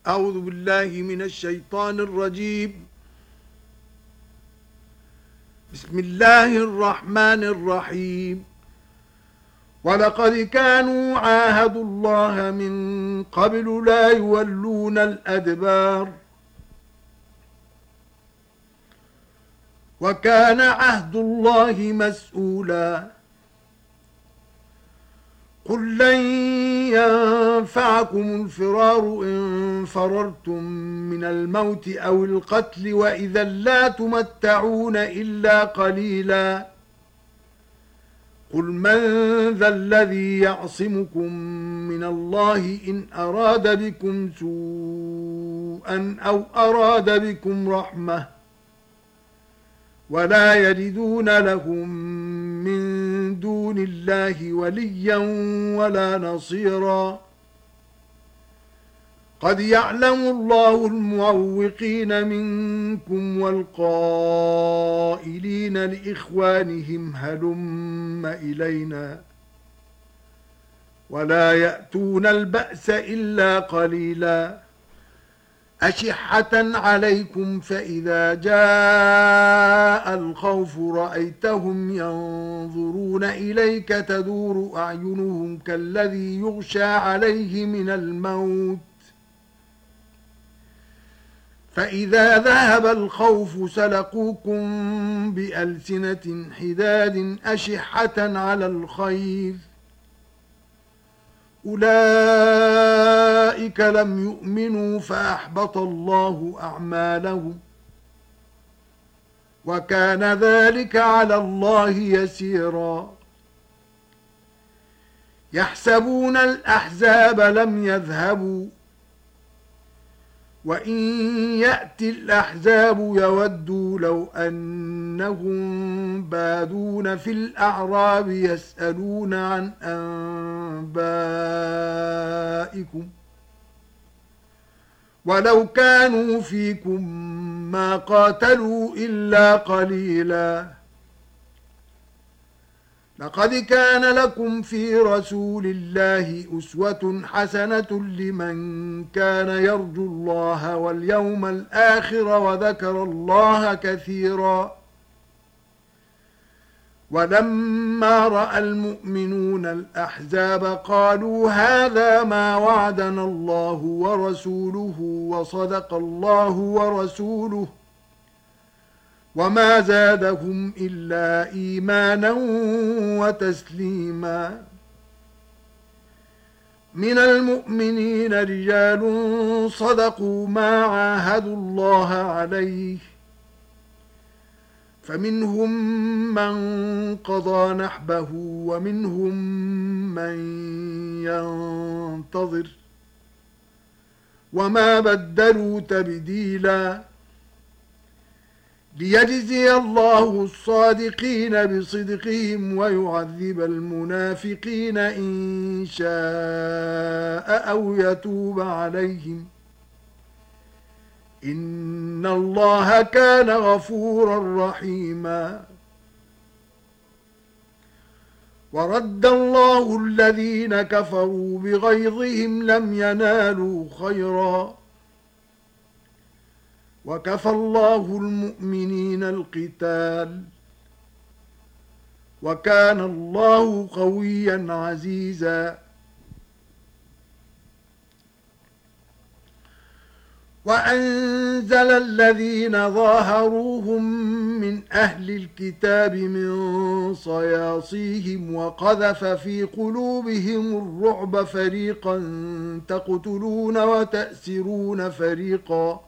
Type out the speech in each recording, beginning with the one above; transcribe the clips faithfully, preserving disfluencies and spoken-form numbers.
أعوذ بالله من الشيطان الرجيم. بسم الله الرحمن الرحيم. ولقد كانوا عاهدوا الله من قبل لا يولون الأدبار وكان عهد الله مسؤولا. قل لن ينفعكم الفرار إن فررتم من الموت أو القتل وإذا لا تمتعون إلا قليلا. قل من ذا الذي يعصمكم من الله إن أراد بكم سوءا أو أراد بكم رحمة ولا يجدون لهم من دون الله وليا ولا نصيرا. قد يعلم الله المعوقين منكم والقائلين لإخوانهم هلم إلينا ولا يأتون البأس إلا قليلا. أشحة عليكم فإذا جاء الخوف رأيتهم ينظرون إليك تدور أعينهم كالذي يغشى عليه من الموت فإذا ذهب الخوف سلقوكم بألسنة حداد أشحة على الخير أولئك لم يؤمنوا فأحبط الله أعمالهم وكان ذلك على الله يسيرا. يحسبون الأحزاب لم يذهبوا وإن يأتي الأحزاب يودوا لو أنهم بادون في الأعراب يسألون عن أنبائكم ولو كانوا فيكم ما قاتلوا إلا قليلا. لقد كان لكم في رسول الله أسوة حسنة لمن كان يرجو الله واليوم الآخر وذكر الله كثيرا. ولما رأى المؤمنون الأحزاب قالوا هذا ما وعدنا الله ورسوله وصدق الله ورسوله وما زادهم إلا إيمانا وتسليما. من المؤمنين رجال صدقوا ما عاهدوا الله عليه فمنهم من قضى نحبه ومنهم من ينتظر وما بدلوا تبديلا. ليجزي الله الصادقين بصدقهم ويعذب المنافقين إن شاء أو يتوب عليهم إن الله كان غفورا رحيما. ورد الله الذين كفروا بغيظهم لم ينالوا خيرا وكفى الله المؤمنين القتال وكان الله قويا عزيزا. وأنزل الذين ظاهروهم من أهل الكتاب من صياصيهم وقذف في قلوبهم الرعب فريقا تقتلون وتأسرون فريقا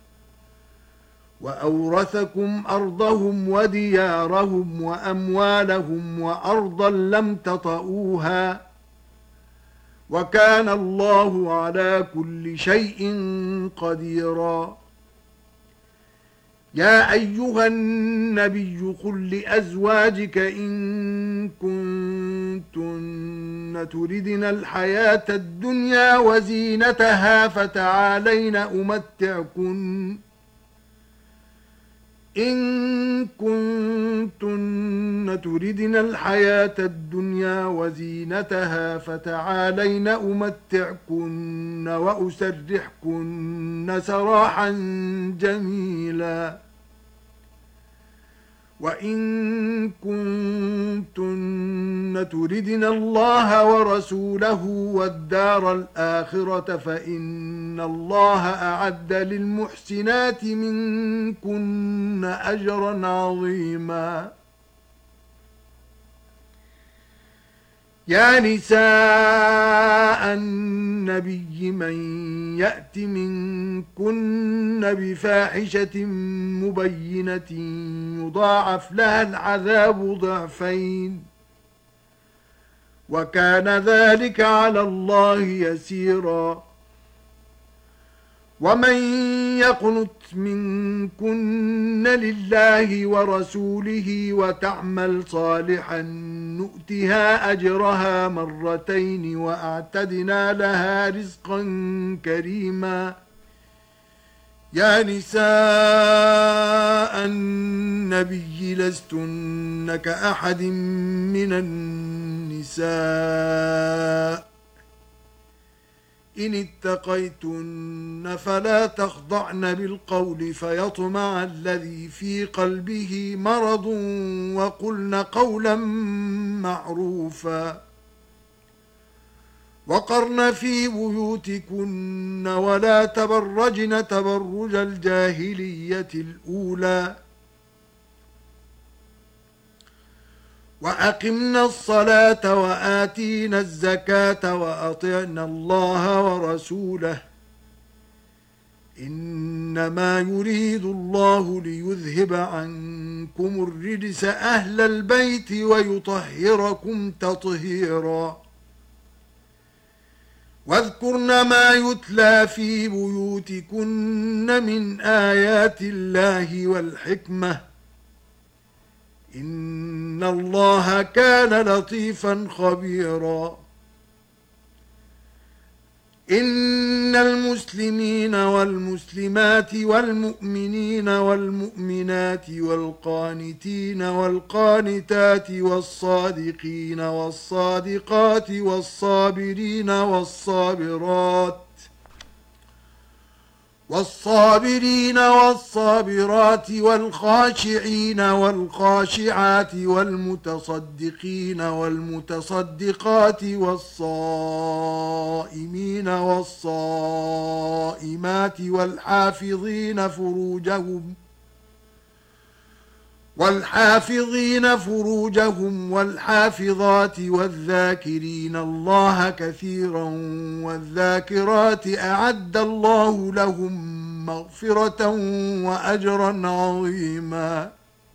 وأورثكم أرضهم وديارهم وأموالهم وأرضا لم تطئوها وكان الله على كل شيء قديرا. يا أيها النبي قل لأزواجك إن كنتن تردن الحياة الدنيا وزينتها فتعالين أمتعكن إن كنتن تردن الحياة الدنيا وزينتها فتعالين أمتعكن وأسرحكن سراحا جميلا وإن كنتن تردن الله ورسوله والدار الآخرة فإن الله أعد للمحسنات منكن أجرا عظيما يا نساء النبي من يأت منكن بفاحشة مبينة يضاعف لها العذاب ضعفين وكان ذلك على الله يسيرا ومن يقنت منكن لله ورسوله وتعمل صالحا نؤتها أجرها مرتين وأعتدنا لها رزقا كريما يا نساء النبي لستن كأحد من النساء إن اتقيتن فلا تخضعن بالقول فيطمع الذي في قلبه مرض وقلن قولا معروفا وقرن في بيوتكن ولا تبرجن تبرج الجاهلية الأولى وأقمنا الصلاة وآتينا الزكاة وأطعنا الله ورسوله إنما يريد الله ليذهب عنكم الرجس أهل البيت ويطهركم تطهيرا واذكرن ما يتلى في بيوتكن من آيات الله والحكمة إن الله كان لطيفا خبيرا إن المسلمين والمسلمات والمؤمنين والمؤمنات والقانتين والقانتات والصادقين والصادقات والصابرين والصابرات والصابرين والصابرات والخاشعين والخاشعات والمتصدقين والمتصدقات والصائمين والصائمات والحافظين فروجهم والحافظين فروجهم والحافظات والذاكرين الله كثيرا والذاكرات أعد الله لهم مغفرة وأجرا عظيما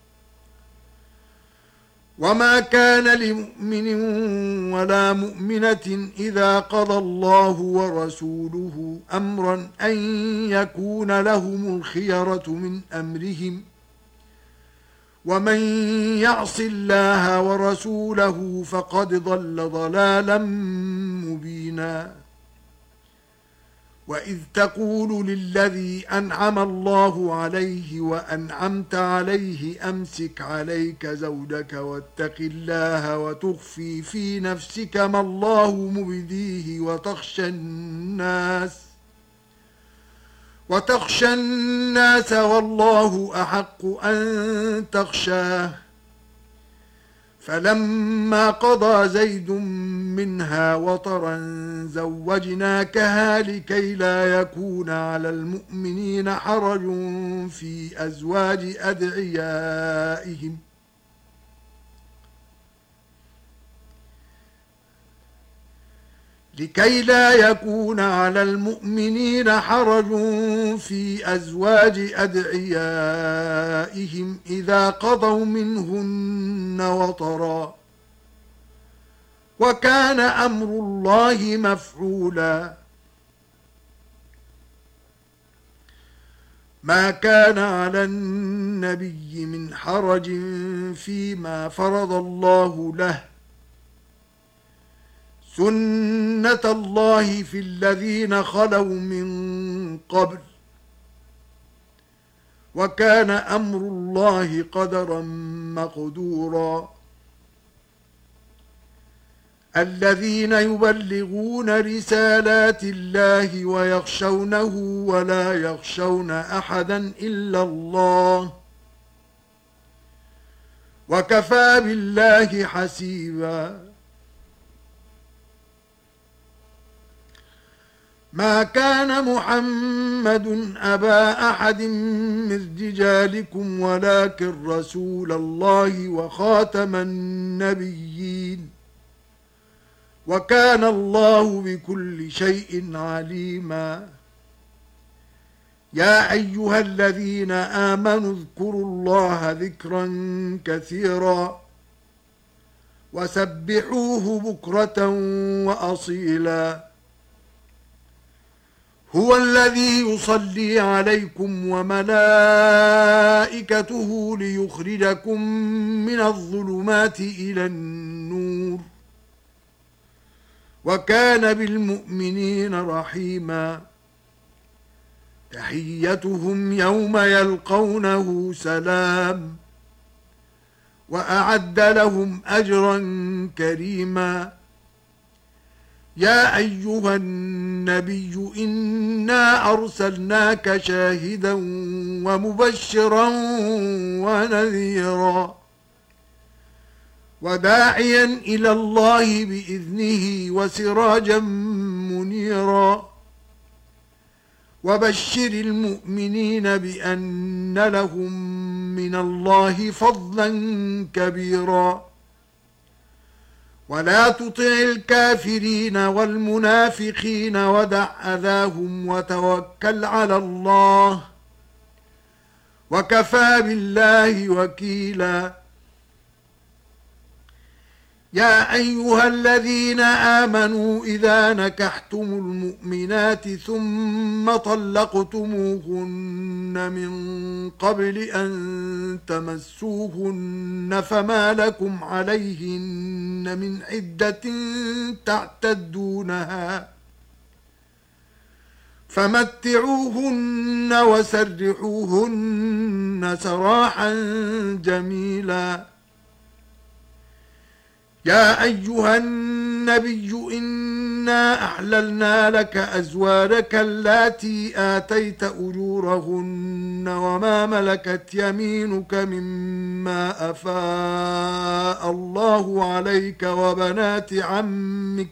وما كان لمؤمن ولا مؤمنة إذا قضى الله ورسوله أمرا أن يكون لهم الخيرة من أمرهم ومن يعص الله ورسوله فقد ضل ضلالا مبينا وإذ تقول للذي أنعم الله عليه وأنعمت عليه أمسك عليك زوجك واتق الله وتخفي في نفسك ما الله مبديه وتخشى الناس وتخشى الناس والله أحق أن تخشاه فلما قضى زيد منها وطرا زوجناكها لكي لا يكون على المؤمنين حرج في أزواج أدعيائهم لكي لا يكون على المؤمنين حرج في أزواج أدعيائهم إذا قضوا منهن وطرا وكان أمر الله مفعولا ما كان على النبي من حرج فيما فرض الله له سنة الله في الذين خلوا من قبل وكان أمر الله قدرا مقدورا الذين يبلغون رسالات الله ويخشونه ولا يخشون أحدا إلا الله وكفى بالله حسيبا ما كان محمد أبا أحد من رجالكم ولكن رسول الله وخاتم النبيين وكان الله بكل شيء عليما يا أيها الذين آمنوا اذكروا الله ذكرا كثيرا وسبحوه بكرة وأصيلا هو الذي يصلي عليكم وملائكته ليخرجكم من الظلمات إلى النور وكان بالمؤمنين رحيما تحيتهم يوم يلقونه سلام وأعد لهم أجرا كريما يا أيها النبي إنا أرسلناك شاهدا ومبشرا ونذيرا وداعيا إلى الله بإذنه وسراجا منيرا وبشر المؤمنين بأن لهم من الله فضلا كبيرا ولا تطع الكافرين والمنافقين ودع أذاهم وتوكل على الله وكفى بالله وكيلا يا أيها الذين آمنوا إذا نكحتم المؤمنات ثم طلقتموهن من قبل أن تمسوهن فما لكم عليهن من عدة تعتدونها فمتعوهن وسرحوهن سراحا جميلا يا أيها النبي إنا أحللنا لك أزواجك اللاتي آتيت أجورهن وما ملكت يمينك مما أفاء الله عليك وبنات عمك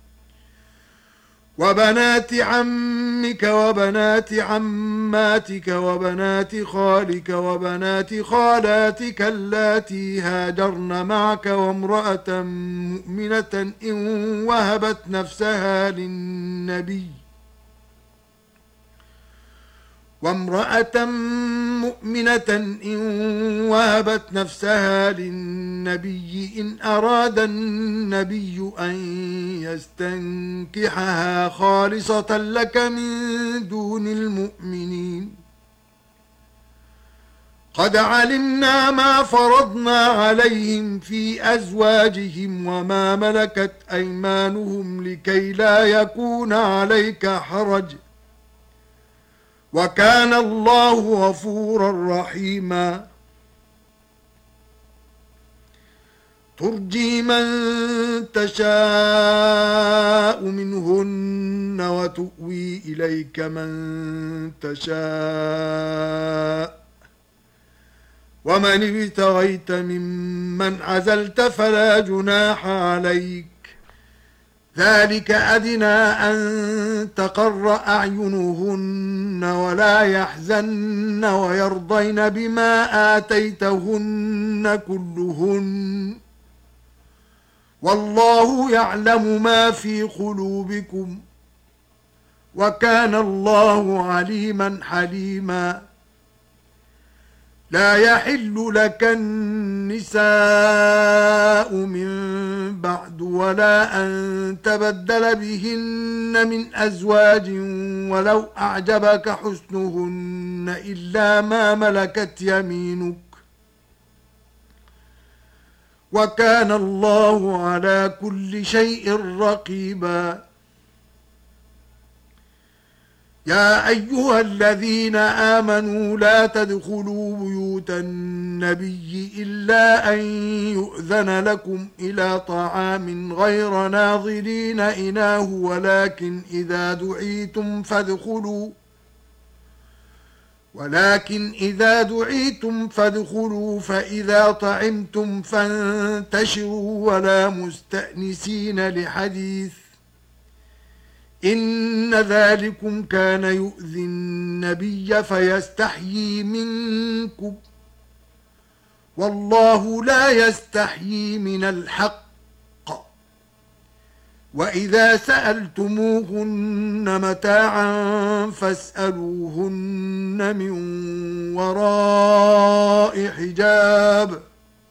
وبنات عمك وبنات عماتك وبنات خالك وبنات خالاتك اللاتي هاجرن معك وامرأة مؤمنة إن وهبت نفسها للنبي وامرأة مؤمنة إن وهبت نفسها للنبي إن أراد النبي أن يستنكحها خالصة لك من دون المؤمنين قد علمنا ما فرضنا عليهم في أزواجهم وما ملكت أيمانهم لكي لا يكون عليك حرج وكان الله غفورا رحيما ترجي من تشاء منهن وتؤوي إليك من تشاء ومن ابتغيت ممن عزلت فلا جناح عليك ذلك أدنى أن تقر أعينهن ولا يحزن ويرضين بما آتيتهن كلهن والله يعلم ما في قلوبكم وكان الله عليما حليما لا يحل لك النساء من بعد ولا أن تبدل بهن من أزواج ولو أعجبك حسنهن إلا ما ملكت يمينك وكان الله على كل شيء رقيبا يا أيها الذين آمنوا لا تدخلوا بيوت النبي إلا أن يؤذن لكم إلى طعام غير ناظرين إناه ولكن إذا دعيتم فادخلوا ولكن إذا دعيتم فادخلوا فإذا طعمتم فانتشروا ولا مستأنسين لحديث إن ذلكم كان يؤذي النبي فيستحيي منكم والله لا يستحيي من الحق وإذا سألتموهن متاعا فاسألوهن من وراء حجاب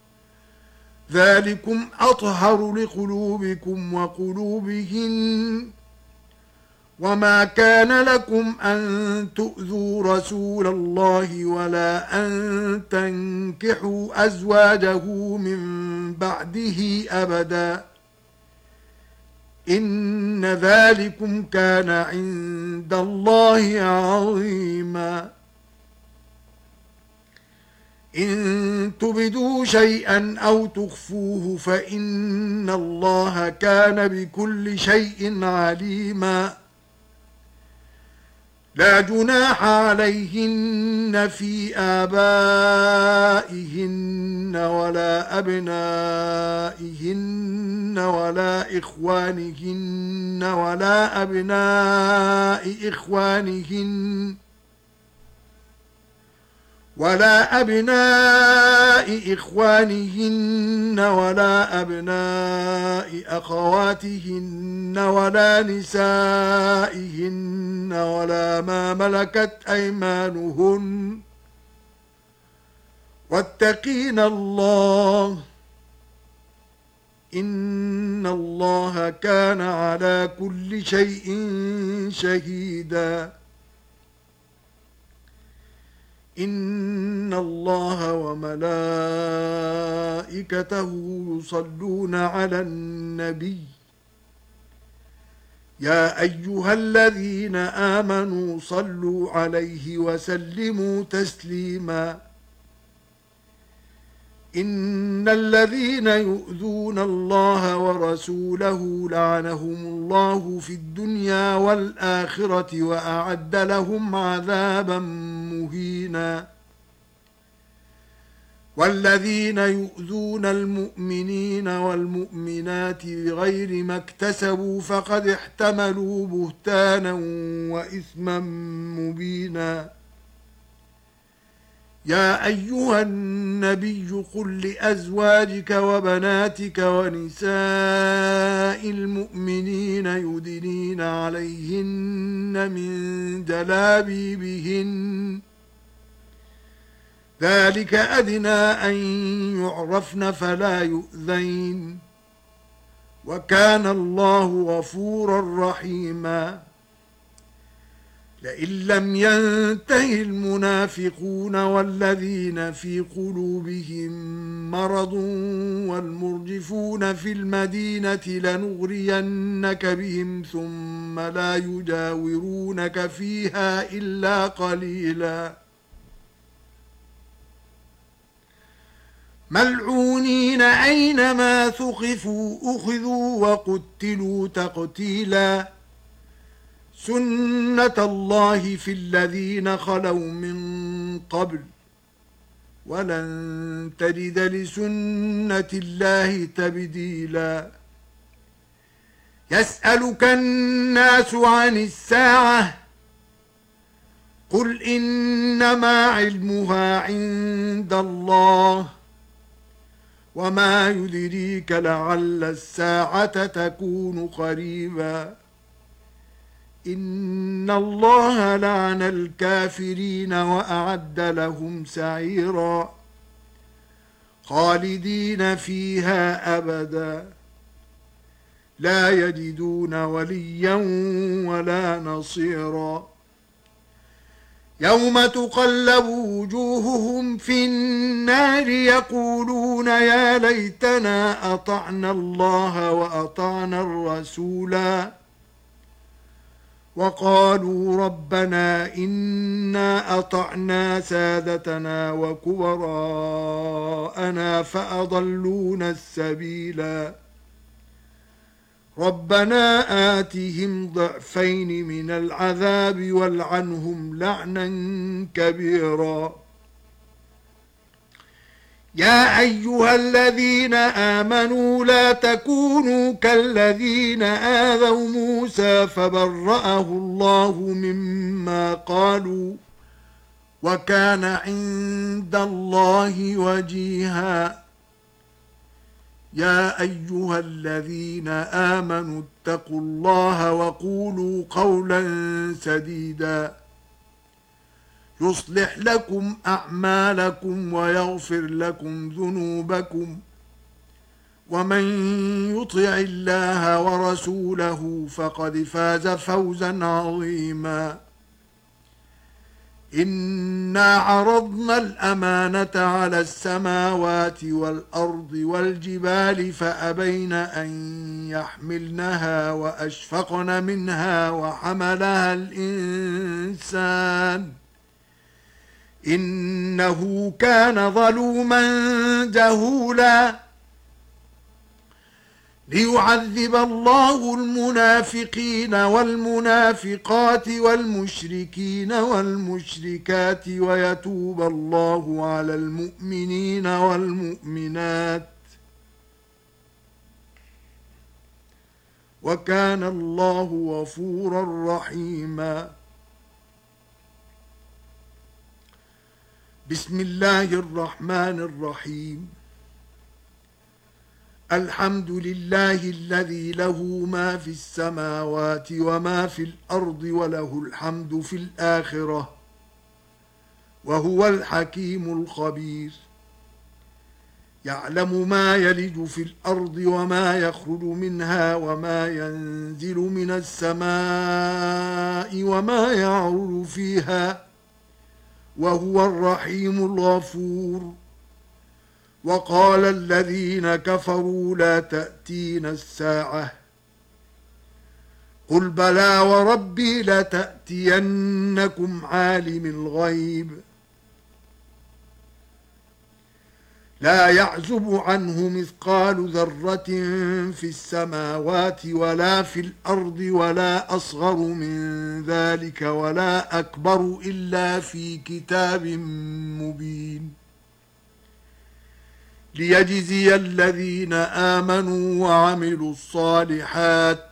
ذلكم أطهر لقلوبكم وقلوبهن وما كان لكم أن تؤذوا رسول الله ولا أن تنكحوا أزواجه من بعده أبدا إن ذلكم كان عند الله عظيما إن تبدوا شيئا أو تخفوه فإن الله كان بكل شيء عليما لا جناح عليهن في آبائهن ولا أبنائهن ولا إخوانهن ولا أبناء إخوانهن ولا أبناء إخوانهن ولا أبناء أخواتهن ولا نسائهن ولا ما ملكت أيمانهن واتقين الله إن الله كان على كل شيء شهيدا إن الله وملائكته يصلون على النبي يا أيها الذين آمنوا صلوا عليه وسلموا تسليما إن الذين يؤذون الله ورسوله لعنهم الله في الدنيا والآخرة وأعد لهم عذابا مهينا والذين يؤذون المؤمنين والمؤمنات بغير ما اكتسبوا فقد احتملوا بهتانا وإثما مبينا يا أيها النبي قل لأزواجك وبناتك ونساء المؤمنين يدنين عليهن من جلابيبهن ذلك أدنى أن يعرفن فلا يؤذين وكان الله غفورا رحيما لئن لم ينته المنافقون والذين في قلوبهم مرض والمرجفون في المدينة لنغرينك بهم ثم لا يجاورونك فيها إلا قليلا ملعونين أينما ثقفوا أخذوا وقتلوا تقتيلا سنة الله في الذين خلوا من قبل ولن تجد لسنة الله تبديلا يسألك الناس عن الساعة قل إنما علمها عند الله وما يدريك لعل الساعة تكون قريبا إن الله لعن الكافرين وأعد لهم سعيرا خالدين فيها أبدا لا يجدون وليا ولا نصيرا يوم تقلب وجوههم في النار يقولون يا ليتنا أطعنا الله وأطعنا الرسولا وقالوا ربنا إنا أطعنا سادتنا وكبراءنا فأضلونا السبيلا ربنا آتهم ضعفين من العذاب والعنهم لعنا كبيرا يا أيها الذين آمنوا لا تكونوا كالذين آذوا موسى فبرأه الله مما قالوا وكان عند الله وجيها يا أيها الذين آمنوا اتقوا الله وقولوا قولا سديدا يصلح لكم أعمالكم ويغفر لكم ذنوبكم ومن يطع الله ورسوله فقد فاز فوزا عظيما إنا عرضنا الأمانة على السماوات والأرض والجبال فأبين أن يحملنها وأشفقن منها وحملها الإنسان إنه كان ظلوما جهولا ليعذب الله المنافقين والمنافقات والمشركين والمشركات ويتوب الله على المؤمنين والمؤمنات وكان الله غفورا رحيما بسم الله الرحمن الرحيم الحمد لله الذي له ما في السماوات وما في الأرض وله الحمد في الآخرة وهو الحكيم الخبير يعلم ما يلج في الأرض وما يخرج منها وما ينزل من السماء وما يعرج فيها وهو الرحيم الغفور وقال الذين كفروا لا تأتينا الساعة قل بلى وربي لتأتينكم عالم الغيب لا يعزب عنه مثقال ذرة في السماوات ولا في الأرض ولا أصغر من ذلك ولا أكبر إلا في كتاب مبين ليجزي الذين آمنوا وعملوا الصالحات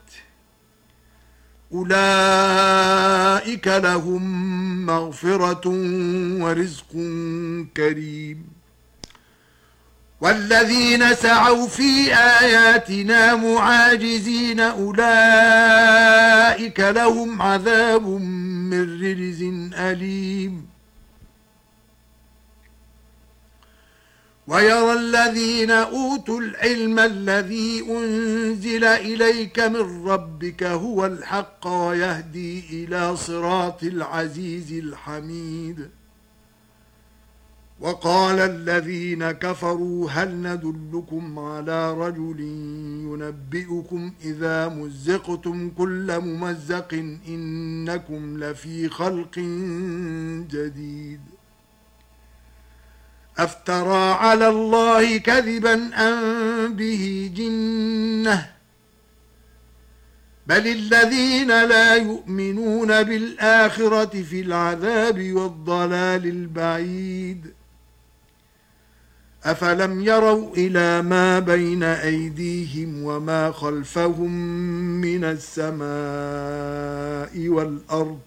أولئك لهم مغفرة ورزق كريم والذين سعوا في آياتنا معاجزين أولئك لهم عذاب من رجز أليم ويرى الذين أوتوا العلم الذي أنزل إليك من ربك هو الحق ويهدي إلى صراط العزيز الحميد وقال الذين كفروا هل ندلكم على رجل ينبئكم إذا مزقتم كل ممزق إنكم لفي خلق جديد أفترى على الله كذبا أم به جنة بل الذين لا يؤمنون بالآخرة في العذاب والضلال البعيد أفلم يروا إلى ما بين أيديهم وما خلفهم من السماء والأرض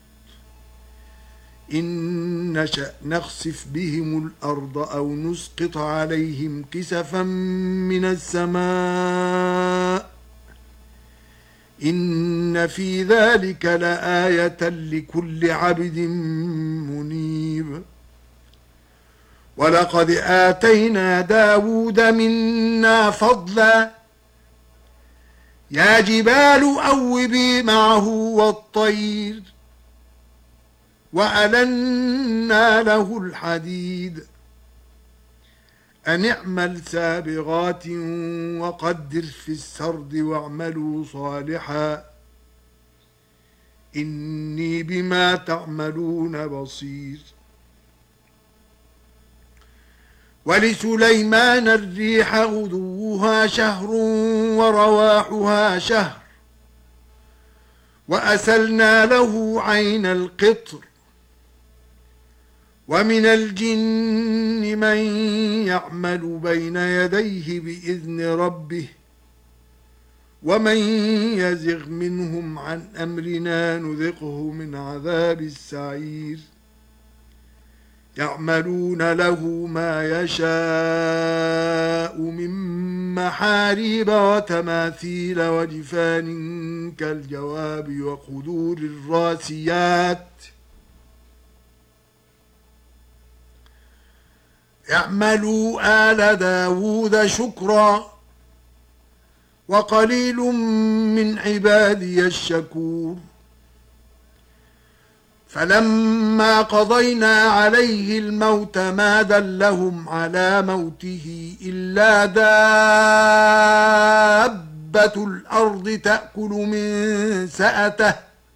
إن نشأ نخسف بهم الأرض أو نسقط عليهم كسفا من السماء إن في ذلك لآية لكل عبد منيب ولقد آتينا داود منا فضلا يا جبال أوبي معه والطير وألنا له الحديد أن اعمل سابغات وقدر في السرد واعملوا صالحا إني بما تعملون بصير. ولسليمان الريح غدوها شهر ورواحها شهر وأسلنا له عين القطر ومن الجن من يعمل بين يديه بإذن ربه ومن يزغ منهم عن أمرنا نذقه من عذاب السعير. يعملون له ما يشاء من محاريب وتماثيل وجفان كالجواب وقدور الراسيات. اعملوا آل داود شكرا وقليل من عبادي الشكور. فلما قضينا عليه الموت ما دلهم على موته إلا دابة الأرض تأكل من سأته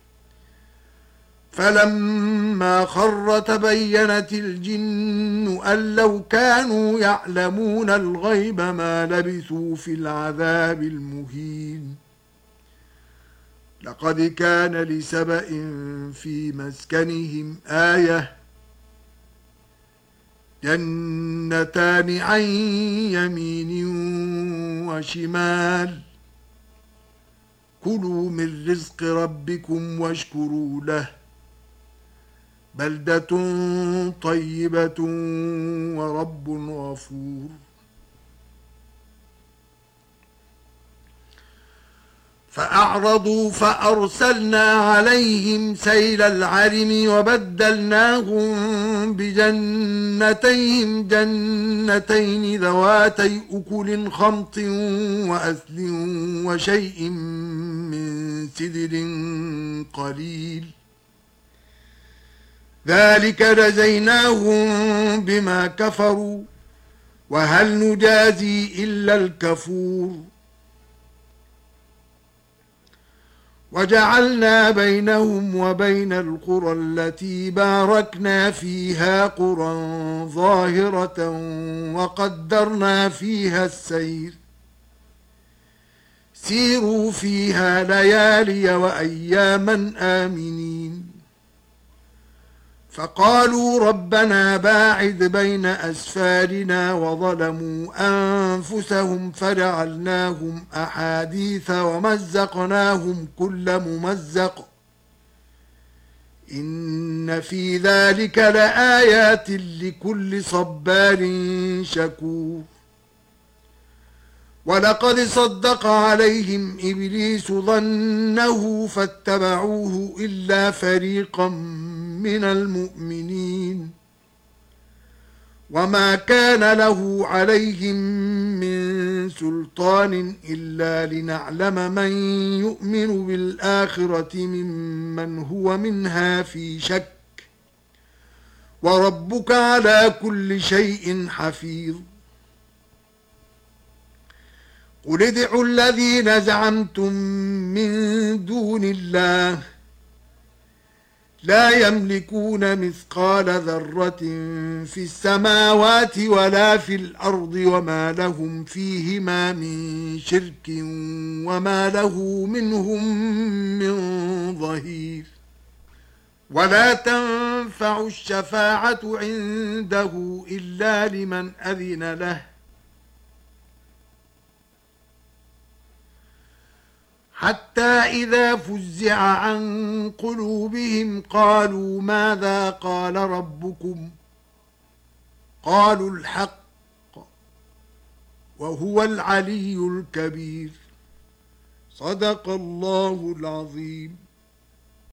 فلما خر تبينت الجن أن لو كانوا يعلمون الغيب ما لبثوا في العذاب المهين. لقد كان لسبأ في مسكنهم آية جنتان عن يمين وشمال كلوا من رزق ربكم واشكروا له بلدة طيبة ورب غفور. فأعرضوا فأرسلنا عليهم سيل العرم وبدلناهم بجنتيهم جنتين ذواتي أكل خمط وأثل وشيء من سدر قليل ذلك جزيناهم بما كفروا وهل نجازي إلا الكفور. وجعلنا بينهم وبين القرى التي باركنا فيها قرى ظاهرة وقدرنا فيها السير سيروا فيها ليالي وأياما آمنين. فقالوا ربنا باعد بين أسفارنا وظلموا أنفسهم فجعلناهم أحاديث ومزقناهم كل ممزق إن في ذلك لآيات لكل صبار شكور. ولقد صدق عليهم إبليس ظنه فاتبعوه إلا فريقا من المؤمنين وما كان له عليهم من سلطان إلا لنعلم من يؤمن بالآخرة ممن هو منها في شك وربك على كل شيء حفيظ. قل ادعوا الذين زعمتم من دون الله لا يملكون مثقال ذرة في السماوات ولا في الأرض وما لهم فيهما من شرك وما له منهم من ظهير. ولا تنفع الشفاعة عنده إلا لمن أذن له حتى إذا فزع عن قلوبهم قالوا ماذا قال ربكم قالوا الحق وهو العلي الكبير. صدق الله العظيم.